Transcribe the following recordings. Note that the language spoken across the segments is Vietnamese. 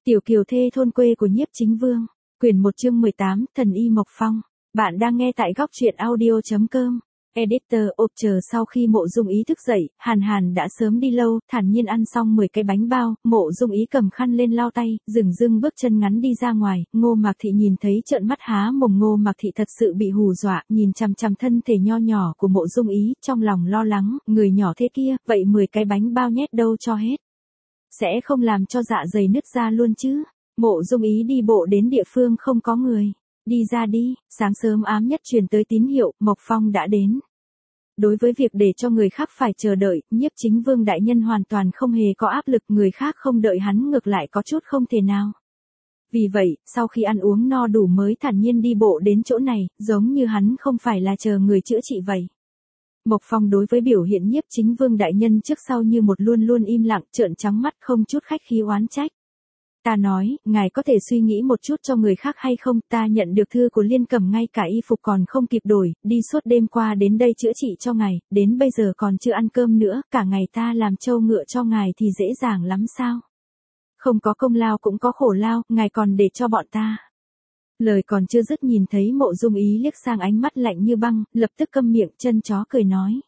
Tiểu kiều thê thôn quê của Nhiếp Chính Vương. Quyển 1 chương 18, Thần y Mộc Phong. Bạn đang nghe tại góc truyện audio.com. Editor chờ sau khi Mộ Dung Ý thức dậy, Hàn Hàn đã sớm đi lâu, thản nhiên ăn xong 10 cái bánh bao, Mộ Dung Ý cầm khăn lên lau tay, dửng dưng bước chân ngắn đi ra ngoài, Ngô Mạc Thị nhìn thấy trợn mắt há mồm. Ngô Mạc Thị thật sự bị hù dọa, nhìn chằm chằm thân thể nho nhỏ của Mộ Dung Ý, trong lòng lo lắng, người nhỏ thế kia, vậy 10 cái bánh bao nhét đâu cho hết. Sẽ không làm cho dạ dày nứt ra luôn chứ. Mộ Dung Ý đi bộ đến địa phương không có người. Đi ra đi, sáng sớm ám nhất truyền tới tín hiệu, Mộc Phong đã đến. Đối với việc để cho người khác phải chờ đợi, Nhiếp Chính Vương đại nhân hoàn toàn không hề có áp lực, người khác không đợi hắn ngược lại có chút không thể nào. Vì vậy, sau khi ăn uống no đủ mới thản nhiên đi bộ đến chỗ này, giống như hắn không phải là chờ người chữa trị vậy. Mộc Phong đối với biểu hiện Nhiếp Chính Vương đại nhân trước sau như một luôn luôn im lặng, trợn trắng mắt không chút khách khí oán trách. Ta nói, ngài có thể suy nghĩ một chút cho người khác hay không, ta nhận được thư của Liên Cẩm ngay cả y phục còn không kịp đổi, đi suốt đêm qua đến đây chữa trị cho ngài, đến bây giờ còn chưa ăn cơm nữa, cả ngày ta làm trâu ngựa cho ngài thì dễ dàng lắm sao? Không có công lao cũng có khổ lao, ngài còn để cho bọn ta. Lời còn chưa dứt nhìn thấy Mộ Dung Ý liếc sang ánh mắt lạnh như băng, lập tức câm miệng, chân chó cười nói.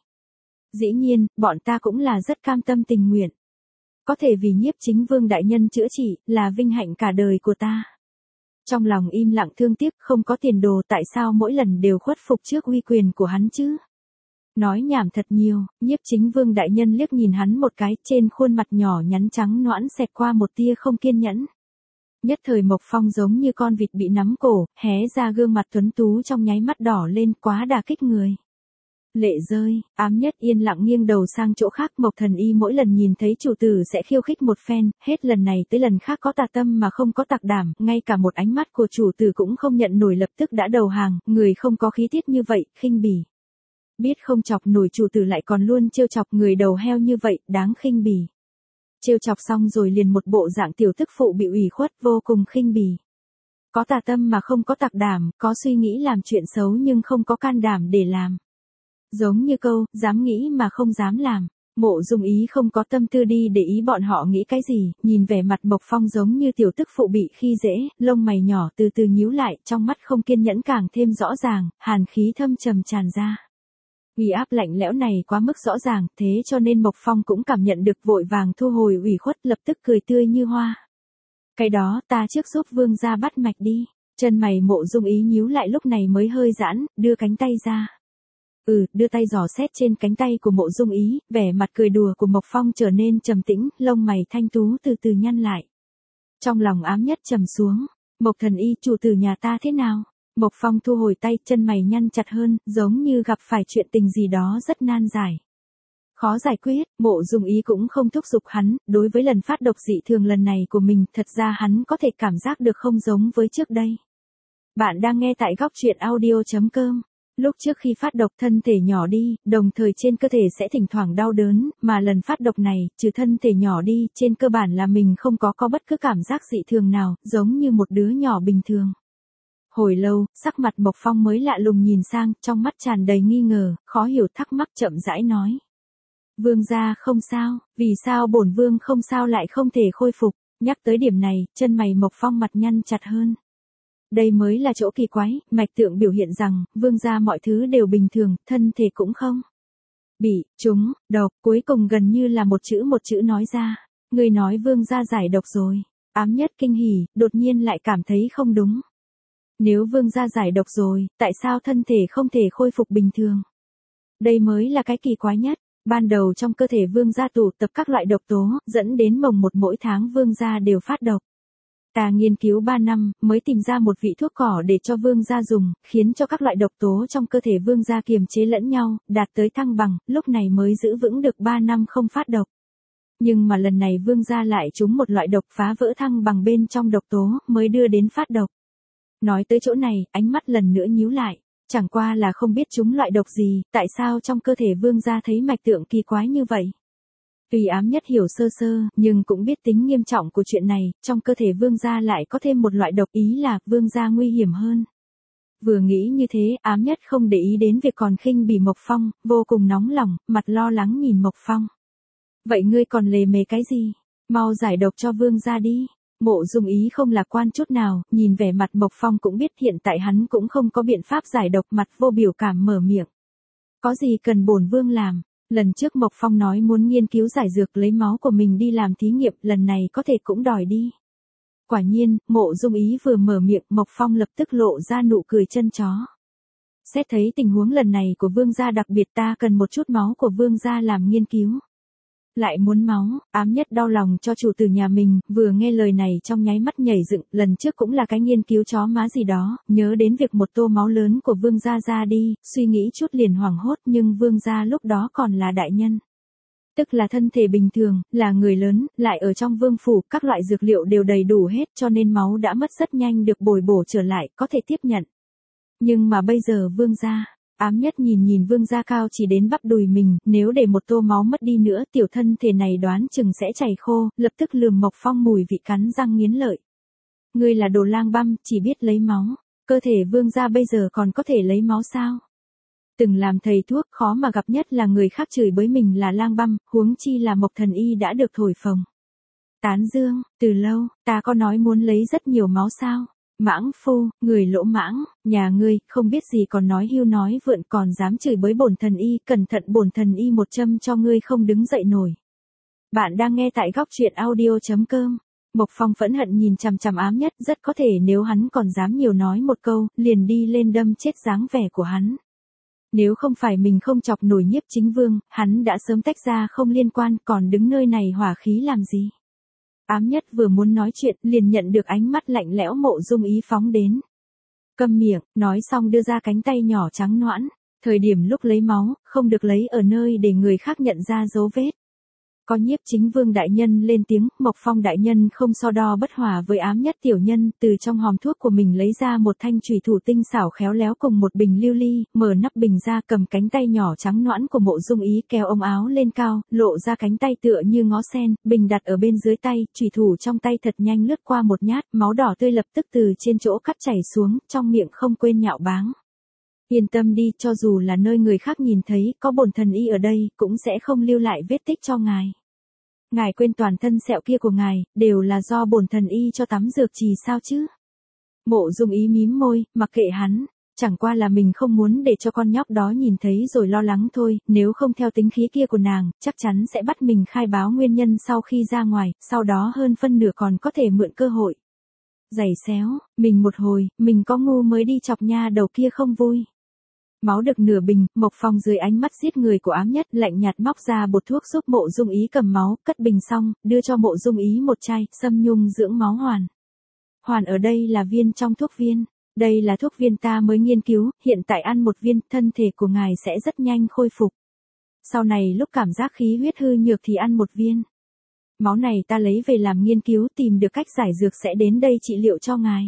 Dĩ nhiên, bọn ta cũng là rất cam tâm tình nguyện. Có thể vì Nhiếp Chính Vương đại nhân chữa trị, là vinh hạnh cả đời của ta. Trong lòng im lặng thương tiếc, không có tiền đồ, tại sao mỗi lần đều khuất phục trước uy quyền của hắn chứ? Nói nhảm thật nhiều, Nhiếp Chính Vương đại nhân liếc nhìn hắn một cái, trên khuôn mặt nhỏ nhắn trắng nõn xẹt qua một tia không kiên nhẫn. Nhất thời Mộc Phong giống như con vịt bị nắm cổ, hé ra gương mặt tuấn tú trong nháy mắt đỏ lên, quá đả kích người. Lệ rơi, ám nhất yên lặng nghiêng đầu sang chỗ khác. Mộc Thần Y mỗi lần nhìn thấy chủ tử sẽ khiêu khích một phen, hết lần này tới lần khác có tà tâm mà không có tạc đảm, ngay cả một ánh mắt của chủ tử cũng không nhận nổi, lập tức đã đầu hàng, người không có khí tiết như vậy, khinh bỉ. Biết không chọc nổi chủ tử lại còn luôn trêu chọc người đầu heo như vậy, đáng khinh bỉ. Trêu chọc xong rồi liền một bộ dạng tiểu tức phụ bị ủy khuất, vô cùng khinh bỉ. Có tà tâm mà không có tạc đảm, có suy nghĩ làm chuyện xấu nhưng không có can đảm để làm. Giống như câu, dám nghĩ mà không dám làm. Mộ Dung Ý không có tâm tư đi để ý bọn họ nghĩ cái gì, nhìn vẻ mặt Mộc Phong giống như tiểu tức phụ bị khi dễ, lông mày nhỏ từ từ nhíu lại, trong mắt không kiên nhẫn càng thêm rõ ràng, hàn khí thâm trầm tràn ra. Uy áp lạnh lẽo này quá mức rõ ràng, thế cho nên Mộc Phong cũng cảm nhận được, vội vàng thu hồi ủy khuất, lập tức cười tươi như hoa. Cái đó, ta trước giúp vương gia bắt mạch đi. Chân mày Mộ Dung Ý nhíu lại lúc này mới hơi giãn, đưa cánh tay ra. Đưa tay dò xét trên cánh tay của Mộ Dung Ý, vẻ mặt cười đùa của Mộc Phong trở nên trầm tĩnh, lông mày thanh tú từ từ nhăn lại. Trong lòng ám nhất trầm xuống, Mộc Thần Y, chủ tử nhà ta thế nào? Mộc Phong thu hồi tay, chân mày nhăn chặt hơn, giống như gặp phải chuyện tình gì đó rất nan giải. Khó giải quyết, Mộ Dung Ý cũng không thúc giục hắn, đối với lần phát độc dị thường lần này của mình, thật ra hắn có thể cảm giác được không giống với trước đây. Bạn đang nghe tại góc truyện audio.com. Lúc trước khi phát độc thân thể nhỏ đi, đồng thời trên cơ thể sẽ thỉnh thoảng đau đớn, mà lần phát độc này, trừ thân thể nhỏ đi, trên cơ bản là mình không có bất cứ cảm giác dị thường nào, giống như một đứa nhỏ bình thường. Hồi lâu, sắc mặt Mộc Phong mới lạ lùng nhìn sang, trong mắt tràn đầy nghi ngờ, khó hiểu thắc mắc chậm rãi nói. Vương gia không sao, vì sao bổn vương không sao lại không thể khôi phục? Nhắc tới điểm này, chân mày Mộc Phong mặt nhăn chặt hơn. Đây mới là chỗ kỳ quái, mạch tượng biểu hiện rằng, vương gia mọi thứ đều bình thường, thân thể cũng không bị trúng độc, cuối cùng gần như là một chữ nói ra. Người nói vương gia giải độc rồi. Ám nhất kinh hỉ, đột nhiên lại cảm thấy không đúng. Nếu vương gia giải độc rồi, tại sao thân thể không thể khôi phục bình thường? Đây mới là cái kỳ quái nhất. Ban đầu trong cơ thể vương gia tụ tập các loại độc tố, dẫn đến mồng một mỗi tháng vương gia đều phát độc. Ta nghiên cứu 3 năm, mới tìm ra một vị thuốc cỏ để cho vương gia dùng, khiến cho các loại độc tố trong cơ thể vương gia kiềm chế lẫn nhau, đạt tới thăng bằng, lúc này mới giữ vững được 3 năm không phát độc. Nhưng mà lần này vương gia lại trúng một loại độc phá vỡ thăng bằng bên trong độc tố, mới đưa đến phát độc. Nói tới chỗ này, ánh mắt lần nữa nhíu lại, chẳng qua là không biết trúng loại độc gì, tại sao trong cơ thể vương gia thấy mạch tượng kỳ quái như vậy. Tuy ám nhất hiểu sơ sơ, nhưng cũng biết tính nghiêm trọng của chuyện này, trong cơ thể vương gia lại có thêm một loại độc, ý là vương gia nguy hiểm hơn. Vừa nghĩ như thế, ám nhất không để ý đến việc còn khinh bỉ Mộc Phong, vô cùng nóng lòng, mặt lo lắng nhìn Mộc Phong. Vậy ngươi còn lề mề cái gì? Mau giải độc cho vương gia đi. Mộ Dung Ý không lạc quan chút nào, nhìn vẻ mặt Mộc Phong cũng biết hiện tại hắn cũng không có biện pháp giải độc, mặt vô biểu cảm mở miệng. Có gì cần bổn vương làm? Lần trước Mộc Phong nói muốn nghiên cứu giải dược lấy máu của mình đi làm thí nghiệm, lần này có thể cũng đòi đi. Quả nhiên, Mộ Dung Ý vừa mở miệng, Mộc Phong lập tức lộ ra nụ cười chân chó. Xét thấy tình huống lần này của vương gia đặc biệt, ta cần một chút máu của vương gia làm nghiên cứu. Lại muốn máu, Ám Nhất đau lòng cho chủ tử nhà mình, vừa nghe lời này trong nháy mắt nhảy dựng, lần trước cũng là cái nghiên cứu chó má gì đó, nhớ đến việc một tô máu lớn của vương gia ra đi, suy nghĩ chút liền hoảng hốt, nhưng vương gia lúc đó còn là đại nhân. Tức là thân thể bình thường, là người lớn, lại ở trong vương phủ, các loại dược liệu đều đầy đủ hết, cho nên máu đã mất rất nhanh được bồi bổ trở lại, có thể tiếp nhận. Nhưng mà bây giờ vương gia, Ám Nhất nhìn vương gia cao chỉ đến bắp đùi mình, nếu để một tô máu mất đi nữa, tiểu thân thể này đoán chừng sẽ chảy khô, lập tức lườm Mộc Phong mùi vị cắn răng nghiến lợi. Ngươi là đồ lang băm, chỉ biết lấy máu, cơ thể vương gia bây giờ còn có thể lấy máu sao? Từng làm thầy thuốc, khó mà gặp nhất là người khác chửi bới mình là lang băm, huống chi là Mộc Thần Y đã được thổi phồng. Tán dương, từ lâu, ta có nói muốn lấy rất nhiều máu sao? Mãng phu, người lỗ mãng, nhà ngươi, không biết gì còn nói hưu nói vượn, còn dám chửi bới bổn thần y, cẩn thận bổn thần y một châm cho ngươi không đứng dậy nổi. Bạn đang nghe tại góc truyện audio.com. Mộc Phong phẫn hận nhìn chằm chằm Ám Nhất, rất có thể nếu hắn còn dám nhiều nói một câu, liền đi lên đâm chết dáng vẻ của hắn. Nếu không phải mình không chọc nổi Nhiếp Chính Vương, hắn đã sớm tách ra không liên quan, còn đứng nơi này hỏa khí làm gì? Ám Nhất vừa muốn nói chuyện, liền nhận được ánh mắt lạnh lẽo Mộ Dung Ý phóng đến. Câm miệng, nói xong đưa ra cánh tay nhỏ trắng nõn. Thời điểm lúc lấy máu, không được lấy ở nơi để người khác nhận ra dấu vết. Có Nhiếp Chính Vương đại nhân lên tiếng, Mộc Phong đại nhân không so đo bất hòa với Ám Nhất tiểu nhân, từ trong hòm thuốc của mình lấy ra một thanh chùy thủ tinh xảo khéo léo cùng một bình lưu ly, mở nắp bình ra, cầm cánh tay nhỏ trắng nõn của Mộ Dung Ý kéo ống áo lên cao, lộ ra cánh tay tựa như ngó sen, bình đặt ở bên dưới tay, chùy thủ trong tay thật nhanh lướt qua một nhát, máu đỏ tươi lập tức từ trên chỗ cắt chảy xuống, trong miệng không quên nhạo báng. Yên tâm đi, cho dù là nơi người khác nhìn thấy, có bổn thần y ở đây, cũng sẽ không lưu lại vết tích cho ngài. Ngài quên toàn thân sẹo kia của ngài, đều là do bổn thần y cho tắm dược trì sao chứ? Mộ Dung Ý mím môi, mặc kệ hắn, chẳng qua là mình không muốn để cho con nhóc đó nhìn thấy rồi lo lắng thôi, nếu không theo tính khí kia của nàng, chắc chắn sẽ bắt mình khai báo nguyên nhân sau khi ra ngoài, sau đó hơn phân nửa còn có thể mượn cơ hội. Giày xéo, mình một hồi, mình có ngu mới đi chọc nha đầu kia không vui. Máu được nửa bình, Mộc Phong dưới ánh mắt giết người của Ám Nhất lạnh nhạt móc ra bột thuốc giúp Mộ Dung Ý cầm máu, cất bình xong, đưa cho Mộ Dung Ý một chai, xâm nhung dưỡng máu hoàn. Hoàn ở đây là viên trong thuốc viên, đây là thuốc viên ta mới nghiên cứu, hiện tại ăn một viên, thân thể của ngài sẽ rất nhanh khôi phục. Sau này lúc cảm giác khí huyết hư nhược thì ăn một viên. Máu này ta lấy về làm nghiên cứu, tìm được cách giải dược sẽ đến đây trị liệu cho ngài.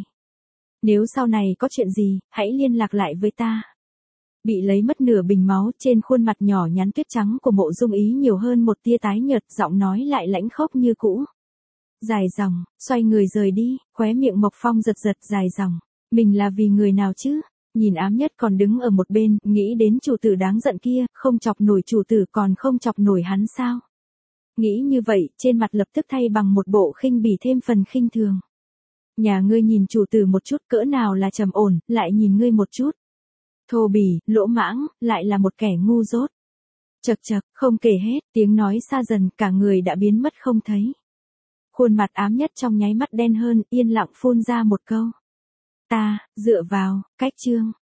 Nếu sau này có chuyện gì, hãy liên lạc lại với ta. Bị lấy mất nửa bình máu, trên khuôn mặt nhỏ nhắn tuyết trắng của Mộ Dung Ý nhiều hơn một tia tái nhợt, giọng nói lại lãnh khốc như cũ. Dài dòng, xoay người rời đi, khóe miệng Mộc Phong giật giật, dài dòng. Mình là vì người nào chứ? Nhìn Ám Nhất còn đứng ở một bên, nghĩ đến chủ tử đáng giận kia, không chọc nổi chủ tử còn không chọc nổi hắn sao? Nghĩ như vậy, trên mặt lập tức thay bằng một bộ khinh bỉ thêm phần khinh thường. Nhà ngươi nhìn chủ tử một chút cỡ nào là trầm ổn, lại nhìn ngươi một chút. Thô bỉ, lỗ mãng, lại là một kẻ ngu dốt. Chậc chậc, không kể hết, tiếng nói xa dần, cả người đã biến mất không thấy. Khuôn mặt Ám Nhất trong nháy mắt đen hơn, yên lặng phun ra một câu. Ta, dựa vào, cách chương.